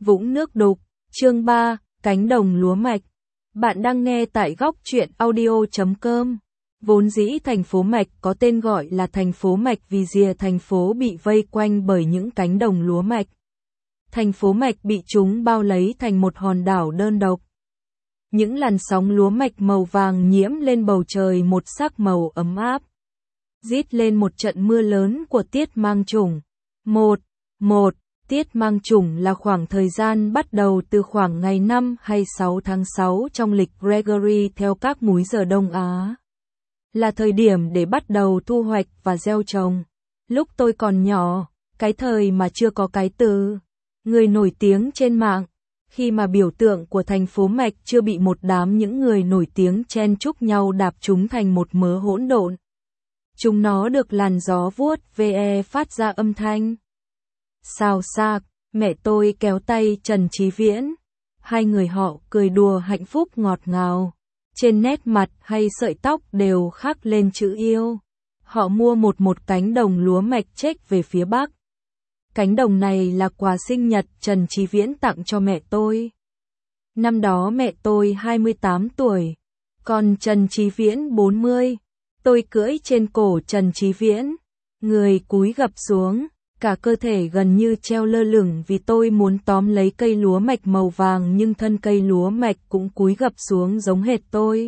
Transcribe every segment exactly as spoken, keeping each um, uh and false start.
Vũng nước đục, chương ba, cánh đồng lúa mạch. Bạn đang nghe tại góc truyện audio chấm com. Vốn dĩ thành phố Mạch có tên gọi là thành phố Mạch vì rìa thành phố bị vây quanh bởi những cánh đồng lúa mạch. Thành phố Mạch bị chúng bao lấy thành một hòn đảo đơn độc. Những làn sóng lúa mạch màu vàng nhiễm lên bầu trời một sắc màu ấm áp. Rít lên một trận mưa lớn của tiết mang chủng. Một, một, tiết mang chủng là khoảng thời gian bắt đầu từ khoảng ngày năm hay sáu tháng sáu trong lịch Gregory theo các múi giờ Đông Á. Là thời điểm để bắt đầu thu hoạch và gieo trồng. Lúc tôi còn nhỏ, cái thời mà chưa có cái từ người nổi tiếng trên mạng, khi mà biểu tượng của thành phố Mạch chưa bị một đám những người nổi tiếng chen chúc nhau đạp chúng thành một mớ hỗn độn. Chúng nó được làn gió vuốt ve phát ra âm thanh. Xào xạc, mẹ tôi kéo tay Trần Chí Viễn. Hai người họ cười đùa hạnh phúc ngọt ngào. Trên nét mặt hay sợi tóc đều khắc lên chữ yêu. Họ mua một một cánh đồng lúa mạch chếch về phía bắc. Cánh đồng này là quà sinh nhật Trần Chí Viễn tặng cho mẹ tôi. Năm đó mẹ tôi hai mươi tám tuổi, còn Trần Chí Viễn bốn mươi. Tôi cưỡi trên cổ Trần Chí Viễn, người cúi gập xuống, cả cơ thể gần như treo lơ lửng vì tôi muốn tóm lấy cây lúa mạch màu vàng nhưng thân cây lúa mạch cũng cúi gập xuống giống hệt tôi.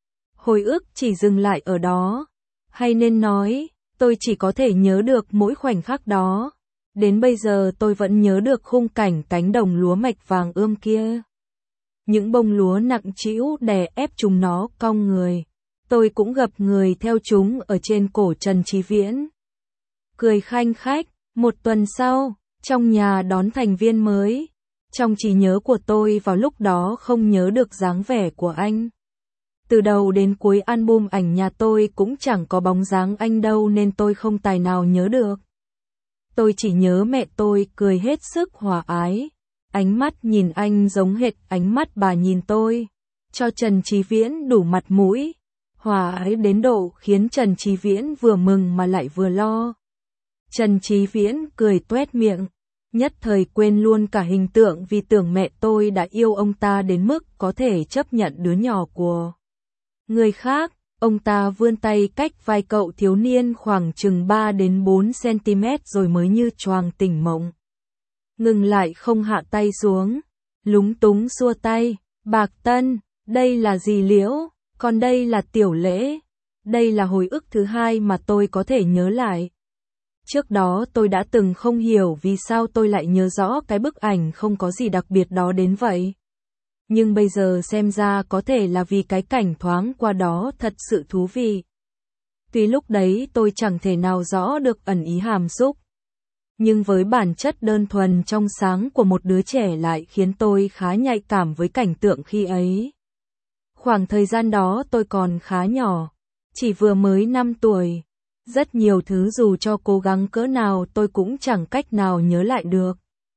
Hồi ức chỉ dừng lại ở đó, hay nên nói, tôi chỉ có thể nhớ được mỗi khoảnh khắc đó. Đến bây giờ tôi vẫn nhớ được khung cảnh cánh đồng lúa mạch vàng ươm kia. Những bông lúa nặng trĩu đè ép chúng nó cong người. Tôi cũng gập người theo chúng ở trên cổ Trần Chí Viễn. Cười khanh khách, một tuần sau, trong nhà đón thành viên mới. Trong trí nhớ của tôi vào lúc đó không nhớ được dáng vẻ của anh. Từ đầu đến cuối album ảnh nhà tôi cũng chẳng có bóng dáng anh đâu nên tôi không tài nào nhớ được. Tôi chỉ nhớ mẹ tôi cười hết sức hòa ái. Ánh mắt nhìn anh giống hệt ánh mắt bà nhìn tôi. Cho Trần Chí Viễn đủ mặt mũi. Hòa ái đến độ khiến Trần Chí Viễn vừa mừng mà lại vừa lo. Trần Chí Viễn cười tuét miệng. Nhất thời quên luôn cả hình tượng vì tưởng mẹ tôi đã yêu ông ta đến mức có thể chấp nhận đứa nhỏ của người khác. Ông ta vươn tay cách vai cậu thiếu niên khoảng chừng ba đến bốn xăng-ti-mét rồi mới như choàng tỉnh mộng. Ngừng lại không hạ tay xuống. Lúng túng xua tay. Bạc Tân, đây là gì Liễu? Còn đây là Tiểu Lễ. Đây là hồi ức thứ hai mà tôi có thể nhớ lại. Trước đó tôi đã từng không hiểu vì sao tôi lại nhớ rõ cái bức ảnh không có gì đặc biệt đó đến vậy. Nhưng bây giờ xem ra có thể là vì cái cảnh thoáng qua đó thật sự thú vị. Tuy lúc đấy tôi chẳng thể nào rõ được ẩn ý hàm xúc. Nhưng với bản chất đơn thuần trong sáng của một đứa trẻ lại khiến tôi khá nhạy cảm với cảnh tượng khi ấy. Khoảng thời gian đó tôi còn khá nhỏ, chỉ vừa mới năm tuổi. Rất nhiều thứ dù cho cố gắng cỡ nào tôi cũng chẳng cách nào nhớ lại được.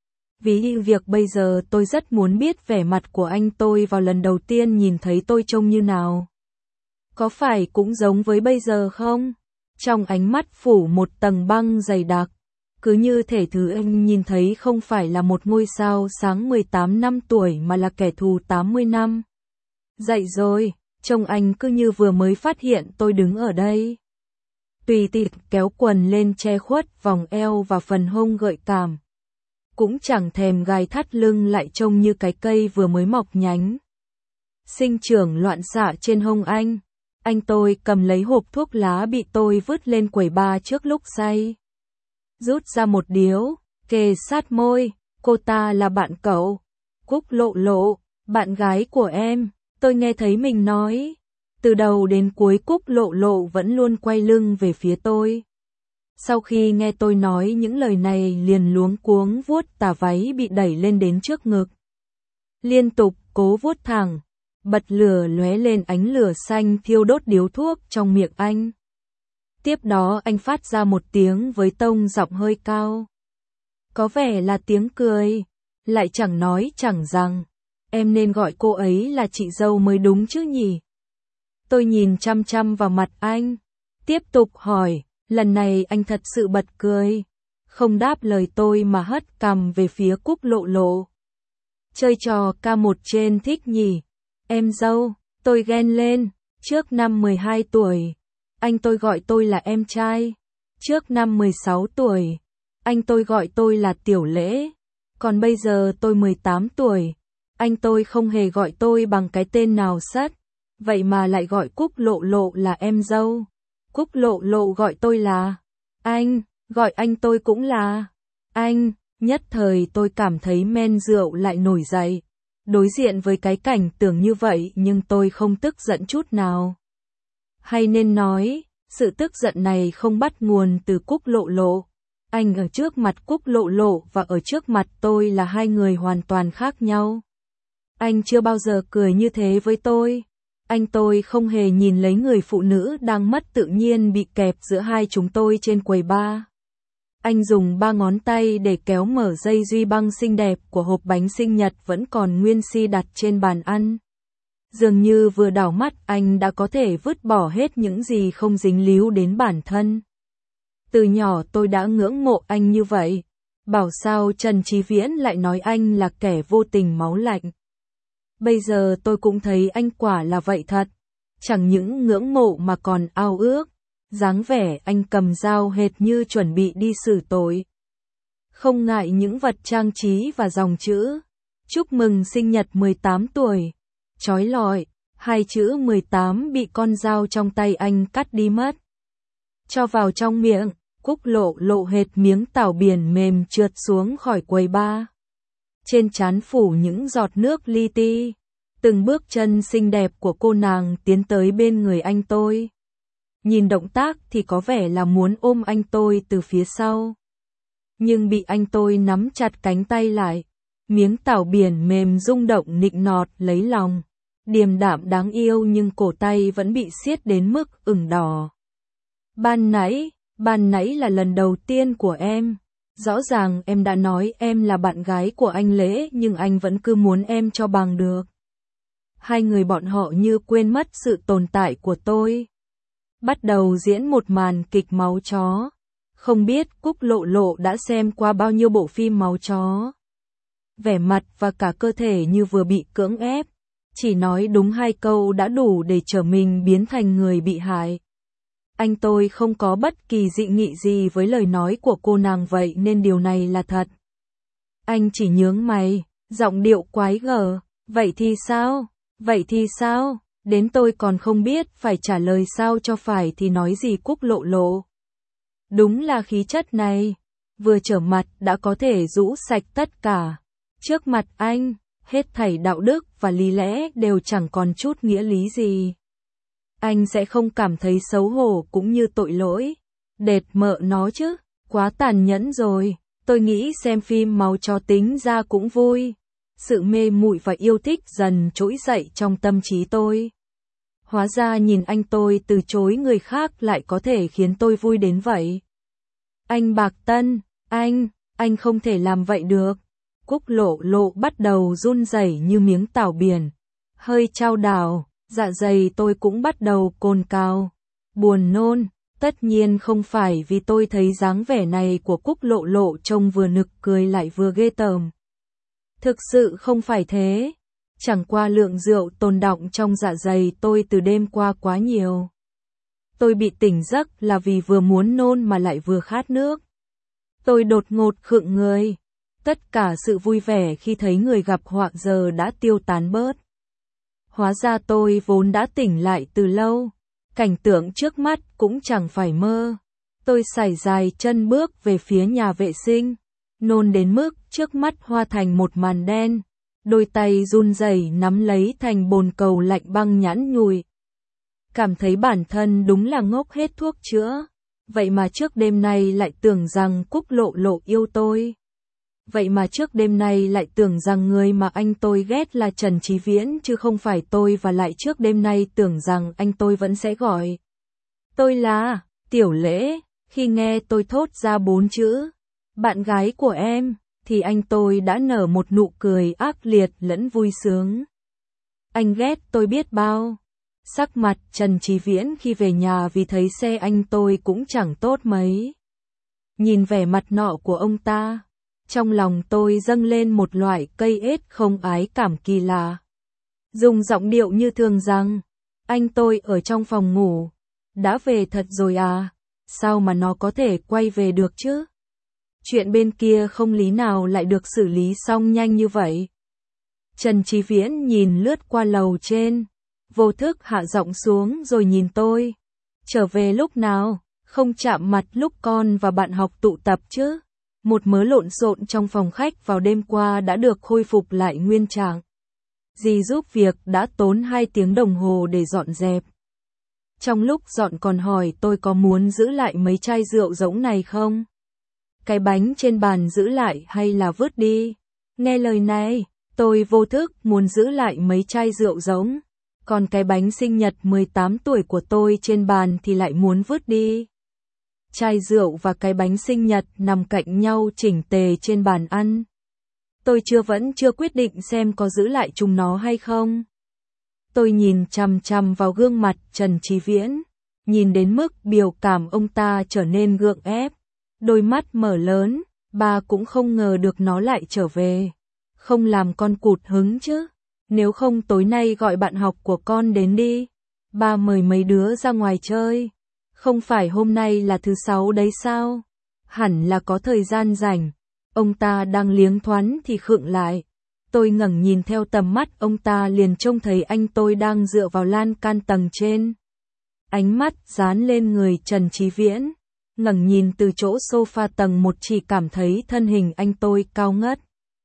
Vì việc bây giờ tôi rất muốn biết vẻ mặt của anh tôi vào lần đầu tiên nhìn thấy tôi trông như nào. Có phải cũng giống với bây giờ không? Trong ánh mắt phủ một tầng băng dày đặc. Cứ như thể thứ anh nhìn thấy không phải là một ngôi sao sáng mười tám năm tuổi mà là kẻ thù tám mươi năm. Dậy rồi, trông anh cứ như vừa mới phát hiện tôi đứng ở đây. Tùy tiện kéo quần lên che khuất vòng eo và phần hông gợi cảm. Cũng chẳng thèm gai thắt lưng lại trông như cái cây vừa mới mọc nhánh. Sinh trưởng loạn xạ trên hông anh. Anh tôi cầm lấy hộp thuốc lá bị tôi vứt lên quầy bar trước lúc say. Rút ra một điếu, kề sát môi. Cô ta là bạn cậu. Cúc Lộ Lộ, bạn gái của em. Tôi nghe thấy mình nói. Từ đầu đến cuối Cúc Lộ Lộ vẫn luôn quay lưng về phía tôi. Sau khi nghe tôi nói những lời này liền luống cuống vuốt tà váy bị đẩy lên đến trước ngực. Liên tục cố vuốt thẳng, bật lửa lóe lên ánh lửa xanh thiêu đốt điếu thuốc trong miệng anh. Tiếp đó anh phát ra một tiếng với tông giọng hơi cao. Có vẻ là tiếng cười, lại chẳng nói chẳng rằng, em nên gọi cô ấy là chị dâu mới đúng chứ nhỉ? Tôi nhìn chăm chăm vào mặt anh, tiếp tục hỏi. Lần này anh thật sự bật cười, không đáp lời tôi mà hất cằm về phía Cúc Lộ Lộ. chơi trò ca một trên thích nhỉ. Em dâu, tôi ghen lên, trước năm mười hai tuổi, anh tôi gọi tôi là em trai. Trước năm mười sáu tuổi, anh tôi gọi tôi là Tiểu Lễ. Còn bây giờ tôi mười tám tuổi, anh tôi không hề gọi tôi bằng cái tên nào sất, vậy mà lại gọi Cúc Lộ Lộ là em dâu. Cúc Lộ Lộ gọi tôi là anh, gọi anh tôi cũng là anh. Nhất thời tôi cảm thấy men rượu lại nổi dậy. Đối diện với cái cảnh tưởng như vậy nhưng tôi không tức giận chút nào. Hay nên nói, sự tức giận này không bắt nguồn từ Cúc Lộ Lộ. Anh ở trước mặt Cúc Lộ Lộ và ở trước mặt tôi là hai người hoàn toàn khác nhau. Anh chưa bao giờ cười như thế với tôi. Anh tôi không hề nhìn lấy người phụ nữ đang mất tự nhiên bị kẹp giữa hai chúng tôi trên quầy bar. Anh dùng ba ngón tay để kéo mở dây duy băng xinh đẹp của hộp bánh sinh nhật vẫn còn nguyên si đặt trên bàn ăn. Dường như vừa đảo mắt anh đã có thể vứt bỏ hết những gì không dính líu đến bản thân. Từ nhỏ tôi đã ngưỡng mộ anh như vậy. Bảo sao Trần Chí Viễn lại nói anh là kẻ vô tình máu lạnh. Bây giờ tôi cũng thấy anh quả là vậy thật. Chẳng những ngưỡng mộ mà còn ao ước. Dáng vẻ anh cầm dao hệt như chuẩn bị đi xử tội. Không ngại những vật trang trí và dòng chữ. Chúc mừng sinh nhật mười tám tuổi. Chói lọi, hai chữ mười tám bị con dao trong tay anh cắt đi mất. Cho vào trong miệng, Cúc Lộ Lộ hệt miếng tảo biển mềm trượt xuống khỏi quầy bar. Trên trán phủ những giọt nước li ti. Từng bước chân xinh đẹp của cô nàng tiến tới bên người anh tôi. Nhìn động tác thì có vẻ là muốn ôm anh tôi từ phía sau. Nhưng bị anh tôi nắm chặt cánh tay lại. Miếng tảo biển mềm rung động nịnh nọt lấy lòng. Điềm đạm đáng yêu nhưng cổ tay vẫn bị siết đến mức ửng đỏ. Ban nãy, ban nãy là lần đầu tiên của em. Rõ ràng em đã nói em là bạn gái của anh Lễ nhưng anh vẫn cứ muốn em cho bằng được. Hai người bọn họ như quên mất sự tồn tại của tôi. Bắt đầu diễn một màn kịch máu chó. Không biết Cúc Lộ Lộ đã xem qua bao nhiêu bộ phim máu chó. Vẻ mặt và cả cơ thể như vừa bị cưỡng ép. Chỉ nói đúng hai câu đã đủ để trở mình biến thành người bị hại. Anh tôi không có bất kỳ dị nghị gì với lời nói của cô nàng vậy nên điều này là thật. Anh chỉ nhướng mày, giọng điệu quái gở. Vậy thì sao? Vậy thì sao? Đến tôi còn không biết phải trả lời sao cho phải thì nói gì Cúc Lộ Lộ. Đúng là khí chất này. Vừa trở mặt đã có thể rũ sạch tất cả. Trước mặt anh, hết thảy đạo đức và lý lẽ đều chẳng còn chút nghĩa lý gì. Anh sẽ không cảm thấy xấu hổ cũng như tội lỗi. Đệt mợ nó chứ, quá tàn nhẫn rồi. Tôi nghĩ xem phim máu chó tính ra cũng vui. Sự mê muội và yêu thích dần trỗi dậy trong tâm trí tôi. Hóa ra nhìn anh tôi từ chối người khác lại có thể khiến tôi vui đến vậy. Anh Bạc Tân, anh, anh không thể làm vậy được. Cúc Lộ Lộ bắt đầu run rẩy như miếng tảo biển. Hơi chao đảo, dạ dày tôi cũng bắt đầu cồn cào. Buồn nôn, tất nhiên không phải vì tôi thấy dáng vẻ này của Cúc Lộ Lộ trông vừa nực cười lại vừa ghê tởm. Thực sự không phải thế. Chẳng qua lượng rượu tồn đọng trong dạ dày tôi từ đêm qua quá nhiều. Tôi bị tỉnh giấc là vì vừa muốn nôn mà lại vừa khát nước. Tôi đột ngột khựng người. Tất cả sự vui vẻ khi thấy người gặp họa giờ đã tiêu tán bớt. Hóa ra tôi vốn đã tỉnh lại từ lâu. Cảnh tượng trước mắt cũng chẳng phải mơ. Tôi sải dài chân bước về phía nhà vệ sinh. Nôn đến mức trước mắt hoa thành một màn đen. Đôi tay run rẩy nắm lấy thành bồn cầu lạnh băng nhẵn nhụi. Cảm thấy bản thân đúng là ngốc hết thuốc chữa. Vậy mà trước đêm nay lại tưởng rằng Cúc Lộ Lộ yêu tôi. Vậy mà trước đêm nay lại tưởng rằng người mà anh tôi ghét là Trần Chí Viễn chứ không phải tôi và lại trước đêm nay tưởng rằng anh tôi vẫn sẽ gọi tôi là Tiểu Lễ. Khi nghe tôi thốt ra bốn chữ bạn gái của em thì anh tôi đã nở một nụ cười ác liệt lẫn vui sướng. Anh ghét tôi biết bao. Sắc mặt Trần Chí Viễn khi về nhà vì thấy xe anh tôi cũng chẳng tốt mấy. Nhìn vẻ mặt nọ của ông ta, Trong lòng tôi dâng lên một loại cây ết không ái cảm kỳ lạ. Dùng giọng điệu như thường rằng, anh tôi ở trong phòng ngủ. Đã về thật rồi à? Sao mà nó có thể quay về được chứ? Chuyện bên kia không lý nào lại được xử lý xong nhanh như vậy. Trần Chí Viễn nhìn lướt qua lầu trên, vô thức hạ giọng xuống rồi nhìn tôi. Trở về lúc nào? Không chạm mặt lúc con và bạn học tụ tập chứ? Một mớ lộn xộn trong phòng khách vào đêm qua đã được khôi phục lại nguyên trạng. Dì giúp việc đã tốn hai tiếng đồng hồ để dọn dẹp. Trong lúc dọn còn hỏi tôi có muốn giữ lại mấy chai rượu rỗng này không? Cái bánh trên bàn giữ lại hay là vứt đi? Nghe lời này, tôi vô thức muốn giữ lại mấy chai rượu rỗng. Còn cái bánh sinh nhật mười tám tuổi của tôi trên bàn thì lại muốn vứt đi. Chai rượu và cái bánh sinh nhật nằm cạnh nhau chỉnh tề trên bàn ăn. Tôi chưa vẫn chưa quyết định xem có giữ lại chúng nó hay không. Tôi nhìn chằm chằm vào gương mặt Trần Chí Viễn, nhìn đến mức biểu cảm ông ta trở nên gượng ép. Đôi mắt mở lớn, ba cũng không ngờ được nó lại trở về. Không làm con cụt hứng chứ. Nếu không tối nay gọi bạn học của con đến đi. Ba mời mấy đứa ra ngoài chơi. Không phải hôm nay là thứ sáu đấy sao? Hẳn là có thời gian rảnh. Ông ta đang liếng thoáng thì khựng lại. Tôi ngẩng nhìn theo tầm mắt ông ta liền trông thấy anh tôi đang dựa vào lan can tầng trên. Ánh mắt dán lên người Trần Chí Viễn. Ngẩng nhìn từ chỗ sofa tầng một chỉ cảm thấy thân hình anh tôi cao ngất.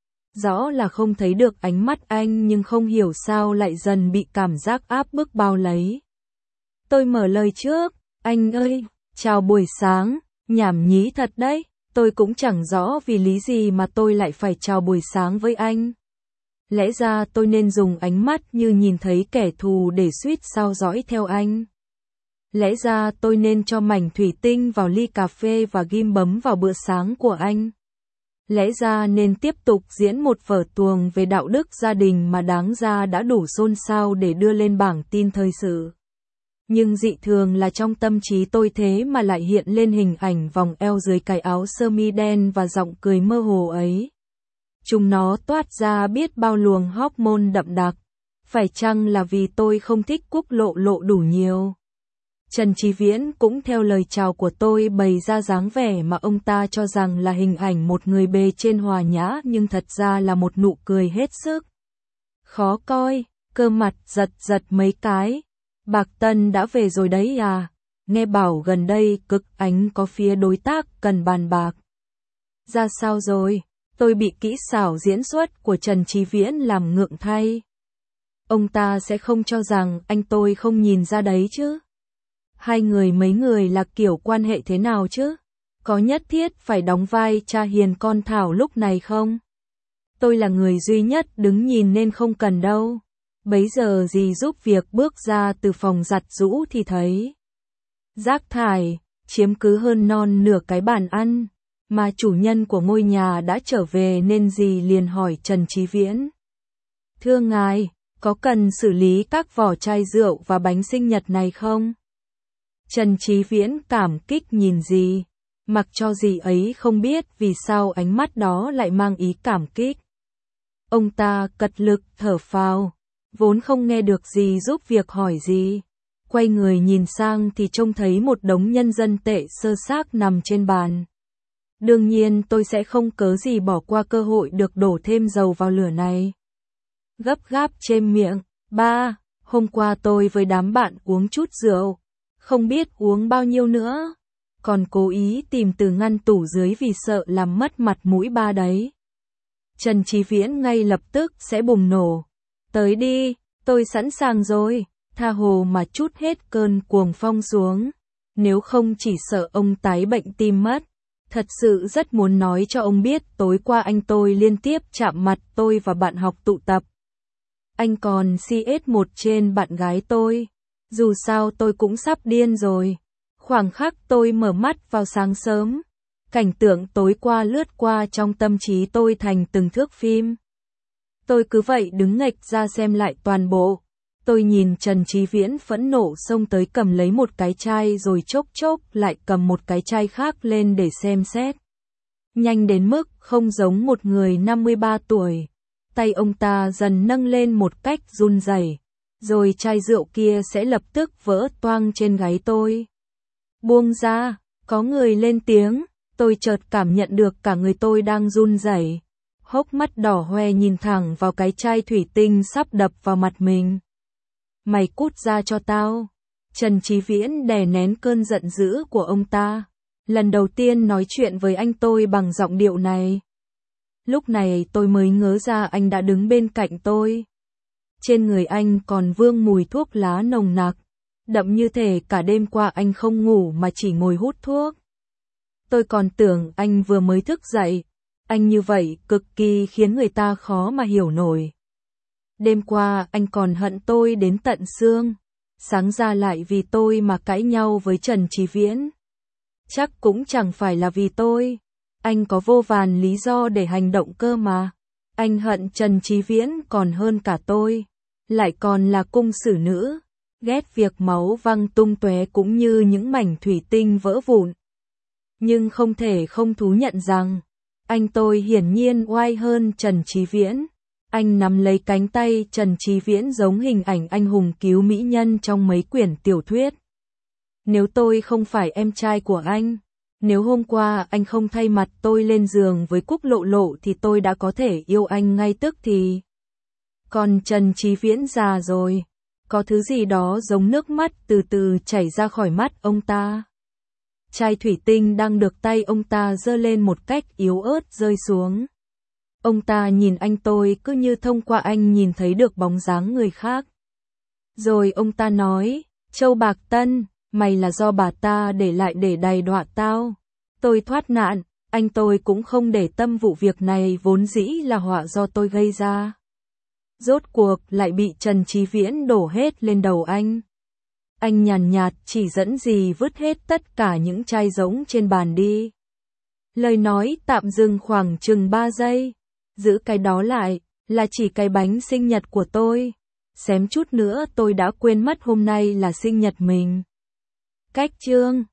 Rõ là không thấy được ánh mắt anh nhưng không hiểu sao lại dần bị cảm giác áp bức bao lấy. Tôi mở lời trước, anh ơi, chào buổi sáng, nhảm nhí thật đấy, tôi cũng chẳng rõ vì lý gì mà tôi lại phải chào buổi sáng với anh. Lẽ ra tôi nên dùng ánh mắt như nhìn thấy kẻ thù để suýt sao dõi theo anh. Lẽ ra tôi nên cho mảnh thủy tinh vào ly cà phê và ghim bấm vào bữa sáng của anh. Lẽ ra nên tiếp tục diễn một vở tuồng về đạo đức gia đình mà đáng ra đã đủ xôn xao để đưa lên bảng tin thời sự. Nhưng dị thường là trong tâm trí tôi thế mà lại hiện lên hình ảnh vòng eo dưới cái áo sơ mi đen và giọng cười mơ hồ ấy. Chúng nó toát ra biết bao luồng hormone đậm đặc. Phải chăng là vì tôi không thích Cúc Lộ Lộ đủ nhiều? Trần Chí Viễn cũng theo lời chào của tôi bày ra dáng vẻ mà ông ta cho rằng là hình ảnh một người bề trên hòa nhã nhưng thật ra là một nụ cười hết sức khó coi, cơ mặt giật giật mấy cái. Bạc Tân đã về rồi đấy à? Nghe bảo gần đây Cực Ánh có phía đối tác cần bàn bạc. Ra sao rồi? Tôi bị kỹ xảo diễn xuất của Trần Chí Viễn làm ngượng thay. Ông ta sẽ không cho rằng anh tôi không nhìn ra đấy chứ? Hai người mấy người là kiểu quan hệ thế nào chứ? Có nhất thiết phải đóng vai cha hiền con Thảo lúc này không? Tôi là người duy nhất đứng nhìn nên không cần đâu. Bấy giờ dì giúp việc bước ra từ phòng giặt giũ thì thấy rác thải chiếm cứ hơn non nửa cái bàn ăn, mà chủ nhân của ngôi nhà đã trở về nên dì liền hỏi Trần Chí Viễn. Thưa ngài, có cần xử lý các vỏ chai rượu và bánh sinh nhật này không? Trần Chí Viễn cảm kích nhìn dì, mặc cho dì ấy không biết vì sao ánh mắt đó lại mang ý cảm kích. Ông ta cật lực thở phào, vốn không nghe được dì giúp việc hỏi gì. Quay người nhìn sang thì trông thấy một đống nhân dân tệ sơ xác nằm trên bàn. Đương nhiên tôi sẽ không cớ gì bỏ qua cơ hội được đổ thêm dầu vào lửa này. Gấp gáp chêm miệng, ba, hôm qua tôi với đám bạn uống chút rượu, không biết uống bao nhiêu nữa, còn cố ý tìm từ ngăn tủ dưới vì sợ làm mất mặt mũi ba đấy. Trần Chí Viễn ngay lập tức sẽ bùng nổ. Tới đi, tôi sẵn sàng rồi, tha hồ mà chút hết cơn cuồng phong xuống. Nếu không chỉ sợ ông tái bệnh tim mất. Thật sự rất muốn nói cho ông biết tối qua anh tôi liên tiếp chạm mặt tôi và bạn học tụ tập. Anh còn xê ét một trên bạn gái tôi. Dù sao tôi cũng sắp điên rồi. Khoảng khắc tôi mở mắt vào sáng sớm. Cảnh tượng tối qua lướt qua trong tâm trí tôi thành từng thước phim. Tôi cứ vậy đứng nghệch ra xem lại toàn bộ. Tôi nhìn Trần Chí Viễn phẫn nộ xông tới cầm lấy một cái chai rồi chốc chốc lại cầm một cái chai khác lên để xem xét. nhanh đến mức không giống một người năm mươi ba tuổi. Tay ông ta dần nâng lên một cách run rẩy, rồi chai rượu kia sẽ lập tức vỡ toang trên gáy tôi. Buông ra, có người lên tiếng, tôi chợt cảm nhận được cả người tôi đang run rẩy. Hốc mắt đỏ hoe nhìn thẳng vào cái chai thủy tinh sắp đập vào mặt mình. Mày cút ra cho tao. Trần Chí Viễn đè nén cơn giận dữ của ông ta. Lần đầu tiên nói chuyện với anh tôi bằng giọng điệu này. Lúc này tôi mới ngớ ra anh đã đứng bên cạnh tôi. Trên người anh còn vương mùi thuốc lá nồng nặc, đậm như thể cả đêm qua anh không ngủ mà chỉ ngồi hút thuốc. Tôi còn tưởng anh vừa mới thức dậy. Anh như vậy cực kỳ khiến người ta khó mà hiểu nổi. Đêm qua anh còn hận tôi đến tận xương, sáng ra lại vì tôi mà cãi nhau với Trần Chí Viễn. Chắc cũng chẳng phải là vì tôi, anh có vô vàn lý do để hành động cơ mà. Anh hận Trần Chí Viễn còn hơn cả tôi, lại còn là cung xử nữ, ghét việc máu văng tung tóe cũng như những mảnh thủy tinh vỡ vụn. Nhưng không thể không thú nhận rằng, anh tôi hiển nhiên oai hơn Trần Chí Viễn. Anh nắm lấy cánh tay Trần Chí Viễn giống hình ảnh anh hùng cứu mỹ nhân trong mấy quyển tiểu thuyết. Nếu tôi không phải em trai của anh, nếu hôm qua anh không thay mặt tôi lên giường với Cúc Lộ Lộ thì tôi đã có thể yêu anh ngay tức thì. Còn Trần Chí Viễn già rồi, có thứ gì đó giống nước mắt từ từ chảy ra khỏi mắt ông ta. Chai thủy tinh đang được tay ông ta giơ lên một cách yếu ớt rơi xuống. Ông ta nhìn anh tôi cứ như thông qua anh nhìn thấy được bóng dáng người khác. Rồi ông ta nói, Châu Bạc Tân, mày là do bà ta để lại để đày đọa tao. Tôi thoát nạn, anh tôi cũng không để tâm vụ việc này vốn dĩ là họa do tôi gây ra. Rốt cuộc lại bị Trần Chí Viễn đổ hết lên đầu anh. Anh nhàn nhạt chỉ dẫn gì vứt hết tất cả những chai rỗng trên bàn đi. Lời nói tạm dừng khoảng chừng ba giây. Giữ cái đó lại, là chỉ cái bánh sinh nhật của tôi. Xém chút nữa tôi đã quên mất hôm nay là sinh nhật mình. Cách chương